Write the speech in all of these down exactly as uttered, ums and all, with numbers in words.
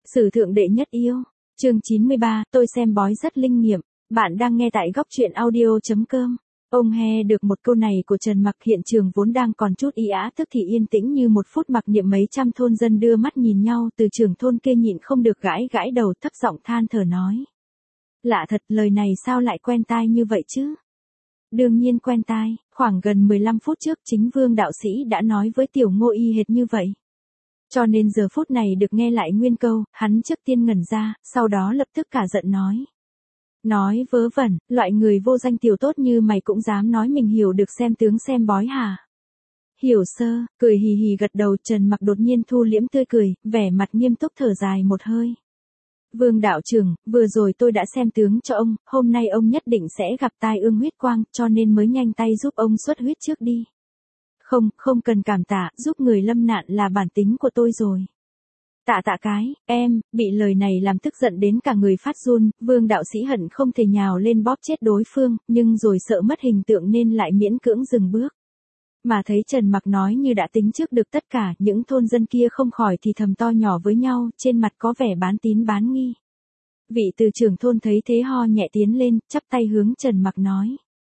Sử thượng đệ nhất yêu. Chương chín mươi ba, tôi xem bói rất linh nghiệm. Bạn đang nghe tại góc truyện audio chấm com. Ông he được một câu này của Trần Mặc, hiện trường vốn đang còn chút y ả tức thì yên tĩnh như một phút mặc niệm, mấy trăm thôn dân đưa mắt nhìn nhau, từ trưởng thôn kia nhịn không được gãi gãi đầu, thấp giọng than thở nói. Lạ thật, lời này sao lại quen tai như vậy chứ? Đương nhiên quen tai, khoảng gần mười lăm phút trước chính Vương đạo sĩ đã nói với Tiểu Ngô y hệt như vậy. Cho nên giờ phút này được nghe lại nguyên câu, hắn trước tiên ngẩn ra, sau đó lập tức cả giận nói. Nói vớ vẩn, loại người vô danh tiểu tốt như mày cũng dám nói mình hiểu được xem tướng xem bói hả? Hiểu sơ, cười hì hì gật đầu. Trần Mặc đột nhiên thu liễm tươi cười, vẻ mặt nghiêm túc thở dài một hơi. Vương đạo trưởng, vừa rồi tôi đã xem tướng cho ông, hôm nay ông nhất định sẽ gặp tai ương huyết quang, cho nên mới nhanh tay giúp ông xuất huyết trước đi. Không, không cần cảm tạ, giúp người lâm nạn là bản tính của tôi rồi. Tạ tạ cái, em, bị lời này làm tức giận đến cả người phát run, Vương đạo sĩ hận không thể nhào lên bóp chết đối phương, nhưng rồi sợ mất hình tượng nên lại miễn cưỡng dừng bước. Mà thấy Trần Mặc nói như đã tính trước được tất cả, những thôn dân kia không khỏi thì thầm to nhỏ với nhau, trên mặt có vẻ bán tín bán nghi. Vị từ trưởng thôn thấy thế ho nhẹ tiến lên, chắp tay hướng Trần Mặc nói.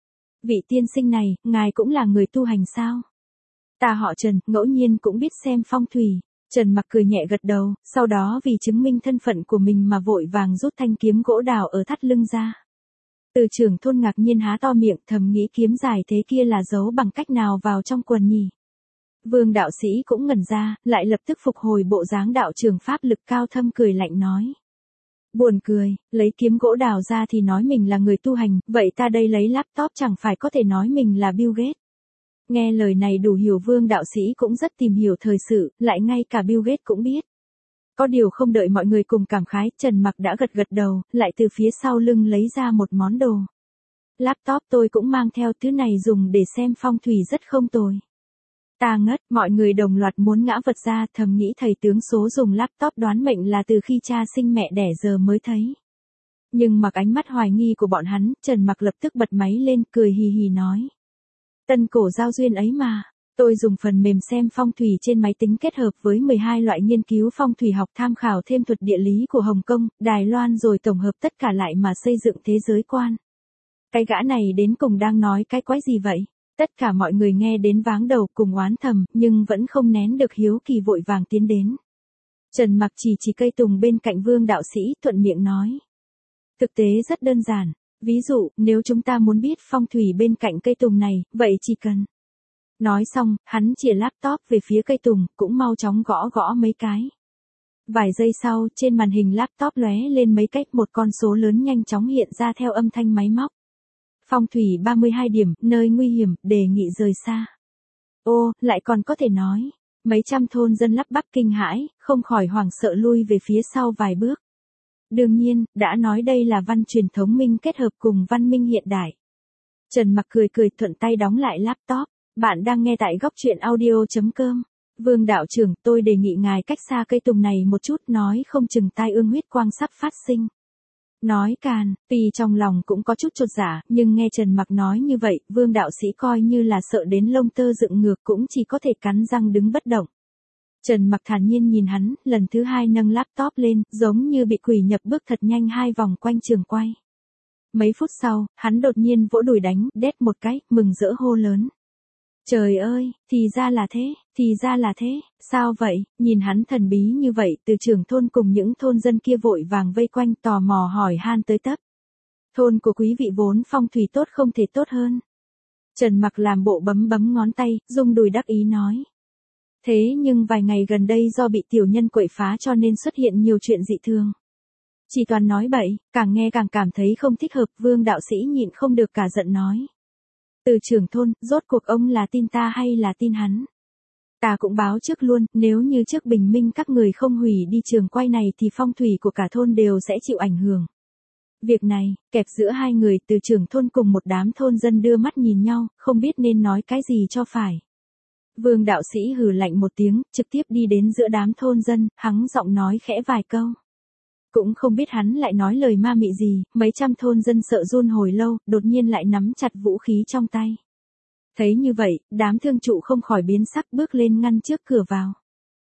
Vị tiên sinh này, ngài cũng là người tu hành sao? Ta họ Trần, ngẫu nhiên cũng biết xem phong thủy. Trần Mặc cười nhẹ gật đầu, sau đó vì chứng minh thân phận của mình mà vội vàng rút thanh kiếm gỗ đào ở thắt lưng ra. Từ trưởng thôn ngạc nhiên há to miệng, thầm nghĩ kiếm dài thế kia là giấu bằng cách nào vào trong quần nhỉ? Vương đạo sĩ cũng ngẩn ra, lại lập tức phục hồi bộ dáng đạo trưởng pháp lực cao thâm, cười lạnh nói. Buồn cười, lấy kiếm gỗ đào ra thì nói mình là người tu hành, vậy ta đây lấy laptop chẳng phải có thể nói mình là Bill Gates. Nghe lời này đủ hiểu, Vương đạo sĩ cũng rất tìm hiểu thời sự, lại ngay cả Bill Gates cũng biết. Có điều không đợi mọi người cùng cảm khái, Trần Mặc đã gật gật đầu, lại từ phía sau lưng lấy ra một món đồ. Laptop tôi cũng mang theo, thứ này dùng để xem phong thủy rất không tồi. Ta ngất, mọi người đồng loạt muốn ngã vật ra, thầm nghĩ thầy tướng số dùng laptop đoán mệnh là từ khi cha sinh mẹ đẻ giờ mới thấy. Nhưng mặc ánh mắt hoài nghi của bọn hắn, Trần Mặc lập tức bật máy lên, cười hì hì nói. Tân cổ giao duyên ấy mà. Tôi dùng phần mềm xem phong thủy trên máy tính kết hợp với mười hai loại nghiên cứu phong thủy học, tham khảo thêm thuật địa lý của Hồng Kông, Đài Loan, rồi tổng hợp tất cả lại mà xây dựng thế giới quan. Cái gã này đến cùng đang nói cái quái gì vậy? Tất cả mọi người nghe đến váng đầu cùng oán thầm, nhưng vẫn không nén được hiếu kỳ, vội vàng tiến đến. Trần Mặc chỉ chỉ cây tùng bên cạnh Vương đạo sĩ, thuận miệng nói. Thực tế rất đơn giản. Ví dụ, nếu chúng ta muốn biết phong thủy bên cạnh cây tùng này, vậy chỉ cần. Nói xong, hắn chìa laptop về phía cây tùng, cũng mau chóng gõ gõ mấy cái. Vài giây sau, trên màn hình laptop lóe lên mấy cách, một con số lớn nhanh chóng hiện ra theo âm thanh máy móc. Phong thủy ba mươi hai điểm, nơi nguy hiểm, đề nghị rời xa. Ô, lại còn có thể nói. Mấy trăm thôn dân lắp bắp kinh hãi, không khỏi hoảng sợ lui về phía sau vài bước. Đương nhiên, đã nói đây là văn truyền thống minh kết hợp cùng văn minh hiện đại. Trần Mặc cười cười, thuận tay đóng lại laptop. Bạn đang nghe tại góc truyện audio chấm com. Vương đạo trưởng, tôi đề nghị ngài cách xa cây tùng này một chút, nói không chừng tai ương huyết quang sắp phát sinh. Nói càn, tuy trong lòng cũng có chút chột dạ, nhưng nghe Trần Mặc nói như vậy, Vương đạo sĩ coi như là sợ đến lông tơ dựng ngược, cũng chỉ có thể cắn răng đứng bất động. Trần Mặc thản nhiên nhìn hắn, lần thứ hai nâng laptop lên, giống như bị quỷ nhập bước thật nhanh hai vòng quanh trường quay. Mấy phút sau, hắn đột nhiên vỗ đùi đánh, đét một cái, mừng rỡ hô lớn. Trời ơi, thì ra là thế, thì ra là thế, sao vậy? Nhìn hắn thần bí như vậy, từ trưởng thôn cùng những thôn dân kia vội vàng vây quanh, tò mò hỏi han tới tấp. Thôn của quý vị vốn phong thủy tốt không thể tốt hơn. Trần Mặc làm bộ bấm bấm ngón tay, rung đùi đắc ý nói. Thế nhưng vài ngày gần đây do bị tiểu nhân quậy phá cho nên xuất hiện nhiều chuyện dị thường. Chỉ toàn nói bậy, càng nghe càng cảm thấy không thích hợp. Vương đạo sĩ nhịn không được cả giận nói. Từ trưởng thôn, rốt cuộc ông là tin ta hay là tin hắn? Ta cũng báo trước luôn, nếu như trước bình minh các người không hủy đi trường quay này thì phong thủy của cả thôn đều sẽ chịu ảnh hưởng. Việc này, kẹp giữa hai người từ trưởng thôn cùng một đám thôn dân đưa mắt nhìn nhau, không biết nên nói cái gì cho phải. Vương đạo sĩ hừ lạnh một tiếng, trực tiếp đi đến giữa đám thôn dân, hắng giọng nói khẽ vài câu. Cũng không biết hắn lại nói lời ma mị gì, mấy trăm thôn dân sợ run hồi lâu, đột nhiên lại nắm chặt vũ khí trong tay. Thấy như vậy, đám thương trụ không khỏi biến sắc, bước lên ngăn trước cửa vào.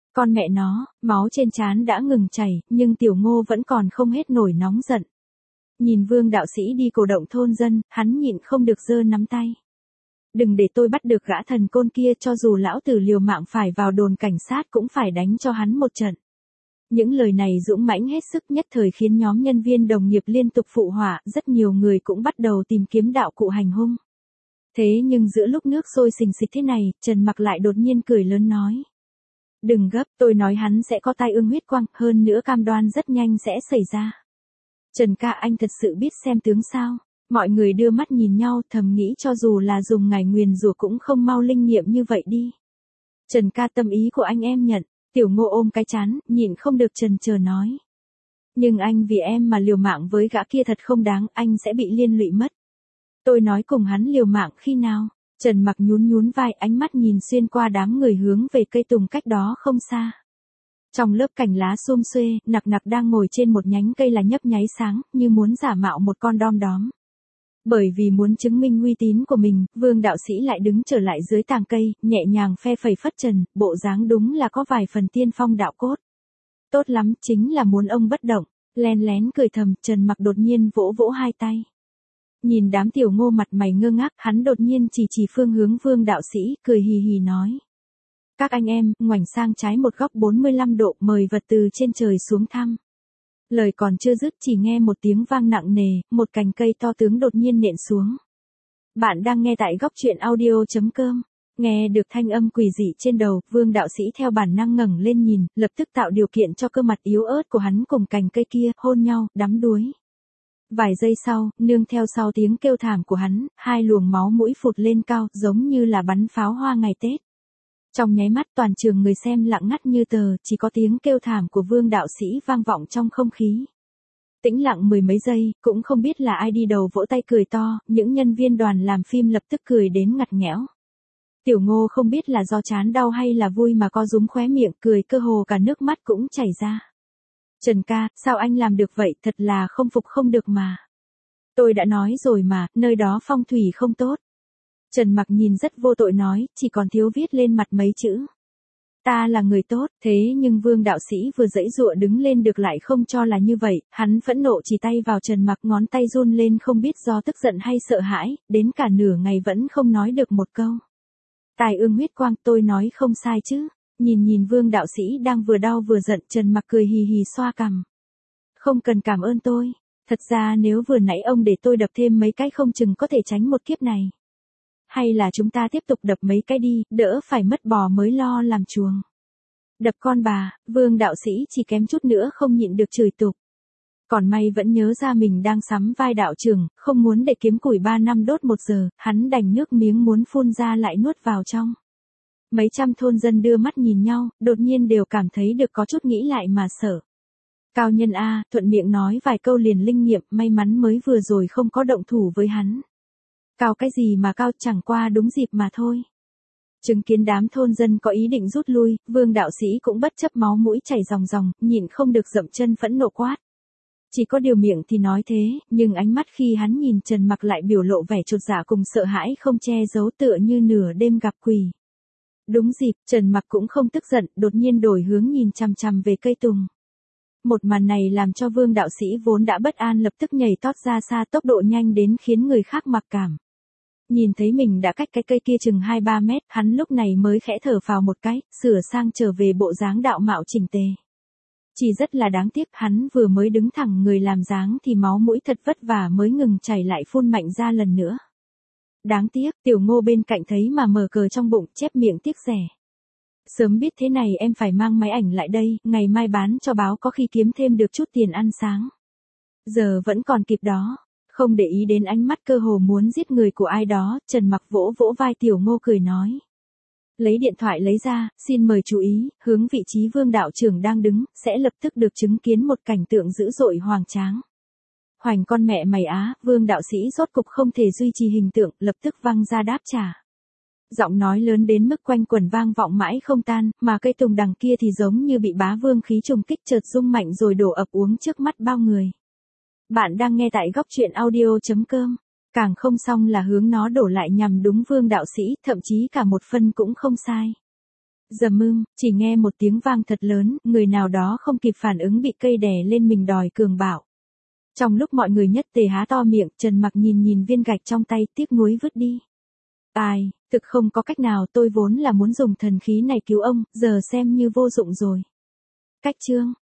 Con mẹ nó, máu trên trán đã ngừng chảy, nhưng Tiểu Ngô vẫn còn không hết nổi nóng giận. Nhìn Vương đạo sĩ đi cổ động thôn dân, hắn nhịn không được giơ nắm tay. Đừng để tôi bắt được gã thần côn kia, cho dù lão tử liều mạng phải vào đồn cảnh sát cũng phải đánh cho hắn một trận. Những lời này dũng mãnh hết sức, nhất thời khiến nhóm nhân viên đồng nghiệp liên tục phụ họa, rất nhiều người cũng bắt đầu tìm kiếm đạo cụ hành hung. Thế nhưng giữa lúc nước sôi sình sịch thế này, Trần Mặc lại đột nhiên cười lớn nói. Đừng gấp, tôi nói hắn sẽ có tai ương huyết quang, hơn nữa cam đoan rất nhanh sẽ xảy ra. Trần ca, anh thật sự biết xem tướng sao? Mọi người đưa mắt nhìn nhau, thầm nghĩ cho dù là dùng ngải nguyền rủa cũng không mau linh nghiệm như vậy đi. Trần ca, tâm ý của anh em nhận. Tiểu Ngô ôm cái chán, nhịn không được chần chờ nói. Nhưng anh vì em mà liều mạng với gã kia thật không đáng, anh sẽ bị liên lụy mất. Tôi nói cùng hắn liều mạng khi nào? Trần Mặc nhún nhún vai, ánh mắt nhìn xuyên qua đám người hướng về cây tùng cách đó không xa. Trong lớp cành lá xum xuê, Nặc Nặc đang ngồi trên một nhánh cây là nhấp nháy sáng, như muốn giả mạo một con đom đóm. Bởi vì muốn chứng minh uy tín của mình, Vương đạo sĩ lại đứng trở lại dưới tàng cây, nhẹ nhàng phe phẩy phất trần, bộ dáng đúng là có vài phần tiên phong đạo cốt. Tốt lắm, chính là muốn ông bất động. Len lén cười thầm, Trần Mặc đột nhiên vỗ vỗ hai tay. Nhìn đám Tiểu Ngô mặt mày ngơ ngác, hắn đột nhiên chỉ chỉ phương hướng Vương đạo sĩ, cười hì hì nói. Các anh em, ngoảnh sang trái một góc bốn mươi lăm độ, mời vật từ trên trời xuống thăm. Lời còn chưa dứt chỉ nghe một tiếng vang nặng nề, một cành cây to tướng đột nhiên nện xuống. Bạn đang nghe tại góc truyện audio chấm com. Nghe được thanh âm quỷ dị trên đầu, Vương đạo sĩ theo bản năng ngẩng lên nhìn, lập tức tạo điều kiện cho cơ mặt yếu ớt của hắn cùng cành cây kia, hôn nhau, đắm đuối. Vài giây sau, nương theo sau tiếng kêu thảm của hắn, hai luồng máu mũi phụt lên cao, giống như là bắn pháo hoa ngày Tết. Trong nháy mắt toàn trường người xem lặng ngắt như tờ, chỉ có tiếng kêu thảm của Vương đạo sĩ vang vọng trong không khí. Tĩnh lặng mười mấy giây, cũng không biết là ai đi đầu vỗ tay cười to, những nhân viên đoàn làm phim lập tức cười đến ngặt nghẽo. Tiểu Ngô không biết là do chán đau hay là vui mà co rúm khóe miệng, cười cơ hồ cả nước mắt cũng chảy ra. Trần ca, sao anh làm được vậy, thật là không phục không được mà. Tôi đã nói rồi mà, nơi đó phong thủy không tốt. Trần Mặc nhìn rất vô tội nói, chỉ còn thiếu viết lên mặt mấy chữ. Ta là người tốt, thế nhưng Vương đạo sĩ vừa giãy giụa đứng lên được lại không cho là như vậy, hắn phẫn nộ chỉ tay vào Trần Mặc, ngón tay run lên không biết do tức giận hay sợ hãi, đến cả nửa ngày vẫn không nói được một câu. Tai ương huyết quang, tôi nói không sai chứ. Nhìn nhìn Vương đạo sĩ đang vừa đau vừa giận, Trần Mặc cười hì hì xoa cằm. Không cần cảm ơn tôi, thật ra nếu vừa nãy ông để tôi đập thêm mấy cái không chừng có thể tránh một kiếp này. Hay là chúng ta tiếp tục đập mấy cái đi, đỡ phải mất bò mới lo làm chuồng. Đập con bà, Vương đạo sĩ chỉ kém chút nữa không nhịn được chửi tục. Còn may vẫn nhớ ra mình đang sắm vai đạo trưởng, không muốn để kiếm củi ba năm đốt một giờ, hắn đành nước miếng muốn phun ra lại nuốt vào trong. Mấy trăm thôn dân đưa mắt nhìn nhau, đột nhiên đều cảm thấy được có chút nghĩ lại mà sợ. Cao nhân A, thuận miệng nói vài câu liền linh nghiệm, may mắn mới vừa rồi không có động thủ với hắn. Cao cái gì mà cao, chẳng qua đúng dịp mà thôi. Chứng kiến đám thôn dân có ý định rút lui, Vương đạo sĩ cũng bất chấp máu mũi chảy ròng ròng, nhịn không được dậm chân phẫn nộ quát. Chỉ có điều miệng thì nói thế, nhưng ánh mắt khi hắn nhìn Trần Mặc lại biểu lộ vẻ chột dạ cùng sợ hãi không che giấu, tựa như nửa đêm gặp quỷ. Đúng dịp, Trần Mặc cũng không tức giận, đột nhiên đổi hướng nhìn chằm chằm về cây tùng. Một màn này làm cho Vương đạo sĩ vốn đã bất an lập tức nhảy tót ra xa, tốc độ nhanh đến khiến người khác mặc cảm. Nhìn thấy mình đã cách cái cây kia chừng hai ba mét, hắn lúc này mới khẽ thở phào một cái, sửa sang trở về bộ dáng đạo mạo chỉnh tề. Chỉ rất là đáng tiếc, hắn vừa mới đứng thẳng người làm dáng thì máu mũi thật vất vả mới ngừng chảy lại phun mạnh ra lần nữa. Đáng tiếc, Tiểu Ngô bên cạnh thấy mà mở cờ trong bụng, chép miệng tiếc rẻ. Sớm biết thế này em phải mang máy ảnh lại đây, ngày mai bán cho báo có khi kiếm thêm được chút tiền ăn sáng. Giờ vẫn còn kịp đó. Không để ý đến ánh mắt cơ hồ muốn giết người của ai đó, Trần Mặc vỗ vỗ vai Tiểu Ngô cười nói. Lấy điện thoại lấy ra, xin mời chú ý, hướng vị trí Vương đạo trưởng đang đứng, sẽ lập tức được chứng kiến một cảnh tượng dữ dội hoành tráng. Hoành con mẹ mày á, Vương đạo sĩ rốt cục không thể duy trì hình tượng, lập tức văng ra đáp trả. Giọng nói lớn đến mức quanh quẩn vang vọng mãi không tan, mà cây tùng đằng kia thì giống như bị bá vương khí trùng kích chợt rung mạnh rồi đổ ập uống trước mắt bao người. Bạn đang nghe tại góc truyện audio chấm com. Càng không xong là hướng nó đổ lại nhằm đúng Vương đạo sĩ, thậm chí cả một phân cũng không sai. Dầm mưng, chỉ nghe một tiếng vang thật lớn, người nào đó không kịp phản ứng bị cây đè lên mình đòi cường bạo. Trong lúc mọi người nhất tề há to miệng, Trần Mặc nhìn nhìn viên gạch trong tay, tiếc nuối vứt đi. Ai, thực không có cách nào, tôi vốn là muốn dùng thần khí này cứu ông, giờ xem như vô dụng rồi. Cách chương